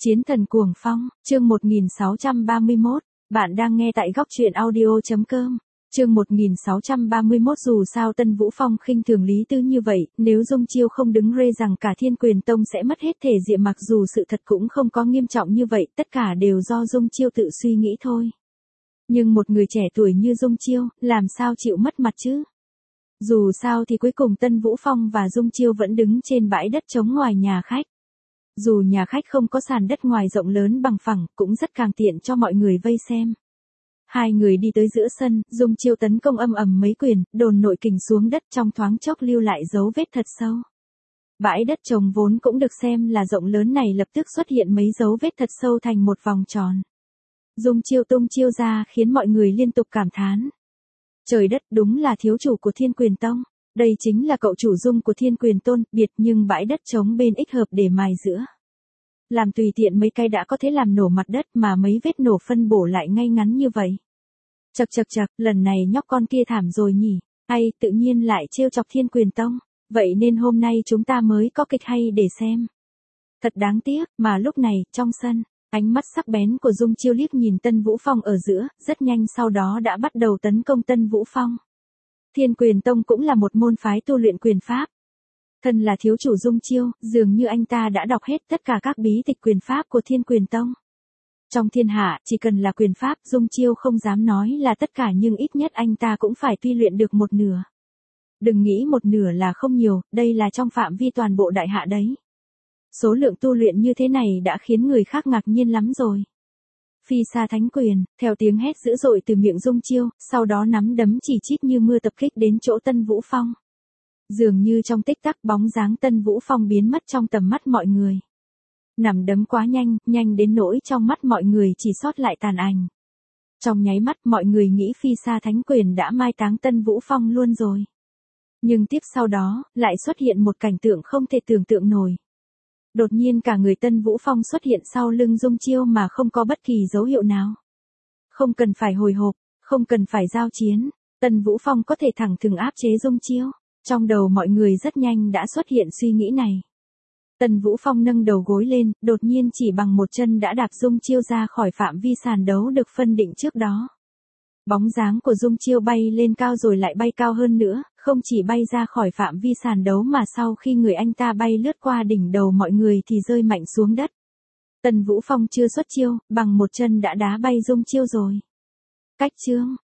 Chiến thần cuồng phong, chương 1631, bạn đang nghe tại góc truyện audio.com. Chương 1631 dù sao Tân Vũ Phong khinh thường Lý Tư như vậy, nếu Dung Chiêu không đứng rê rằng cả Thiên Quyền Tông sẽ mất hết thể diện, mặc dù sự thật cũng không có nghiêm trọng như vậy, tất cả đều do Dung Chiêu tự suy nghĩ thôi. Nhưng một người trẻ tuổi như Dung Chiêu, làm sao chịu mất mặt chứ? Dù sao thì cuối cùng Tân Vũ Phong và Dung Chiêu vẫn đứng trên bãi đất trống ngoài nhà khách. Dù nhà khách không có sàn đất ngoài rộng lớn bằng phẳng, cũng rất càng tiện cho mọi người vây xem. Hai người đi tới giữa sân, Dung Chiêu tấn công âm ầm mấy quyền, đồn nội kình xuống đất, trong thoáng chốc lưu lại dấu vết thật sâu. Bãi đất trống vốn cũng được xem là rộng lớn này lập tức xuất hiện mấy dấu vết thật sâu thành một vòng tròn. Dung Chiêu tung chiêu ra khiến mọi người liên tục cảm thán. Trời đất, đúng là thiếu chủ của Thiên Quyền Tông. Đây chính là cậu chủ Dung của Thiên Quyền Tôn, biệt nhưng bãi đất trống bên ích hợp để mài giữa. Làm tùy tiện mấy cái đã có thể làm nổ mặt đất, mà mấy vết nổ phân bổ lại ngay ngắn như vậy. Chậc, lần này nhóc con kia thảm rồi nhỉ, hay tự nhiên lại trêu chọc Thiên Quyền Tông, vậy nên hôm nay chúng ta mới có kịch hay để xem. Thật đáng tiếc, mà lúc này, trong sân, ánh mắt sắc bén của Dung Chiêu liếc nhìn Tân Vũ Phong ở giữa, rất nhanh sau đó đã bắt đầu tấn công Tân Vũ Phong. Thiên Quyền Tông cũng là một môn phái tu luyện quyền pháp. Thân là thiếu chủ Dung Chiêu, dường như anh ta đã đọc hết tất cả các bí tịch quyền pháp của Thiên Quyền Tông. Trong thiên hạ, chỉ cần là quyền pháp, Dung Chiêu không dám nói là tất cả, nhưng ít nhất anh ta cũng phải tuy luyện được một nửa. Đừng nghĩ một nửa là không nhiều, đây là trong phạm vi toàn bộ đại hạ đấy. Số lượng tu luyện như thế này đã khiến người khác ngạc nhiên lắm rồi. Phi Sa Thánh Quyền, theo tiếng hét dữ dội từ miệng Dung Chiêu, sau đó nắm đấm chỉ chít như mưa tập kích đến chỗ Tân Vũ Phong. Dường như trong tích tắc, bóng dáng Tân Vũ Phong biến mất trong tầm mắt mọi người. Nắm đấm quá nhanh, nhanh đến nỗi trong mắt mọi người chỉ sót lại tàn ảnh. Trong nháy mắt mọi người nghĩ Phi Sa Thánh Quyền đã mai táng Tân Vũ Phong luôn rồi. Nhưng tiếp sau đó, lại xuất hiện một cảnh tượng không thể tưởng tượng nổi. Đột nhiên cả người Tân Vũ Phong xuất hiện sau lưng Dung Chiêu mà không có bất kỳ dấu hiệu nào. Không cần phải hồi hộp, không cần phải giao chiến, Tân Vũ Phong có thể thẳng thừng áp chế Dung Chiêu. Trong đầu mọi người rất nhanh đã xuất hiện suy nghĩ này. Tân Vũ Phong nâng đầu gối lên, đột nhiên chỉ bằng một chân đã đạp Dung Chiêu ra khỏi phạm vi sàn đấu được phân định trước đó. Bóng dáng của Dung Chiêu bay lên cao rồi lại bay cao hơn nữa, không chỉ bay ra khỏi phạm vi sàn đấu mà sau khi người anh ta bay lướt qua đỉnh đầu mọi người thì rơi mạnh xuống đất. Tân Vũ Phong chưa xuất chiêu, bằng một chân đã đá bay Dung Chiêu rồi. Cách chương,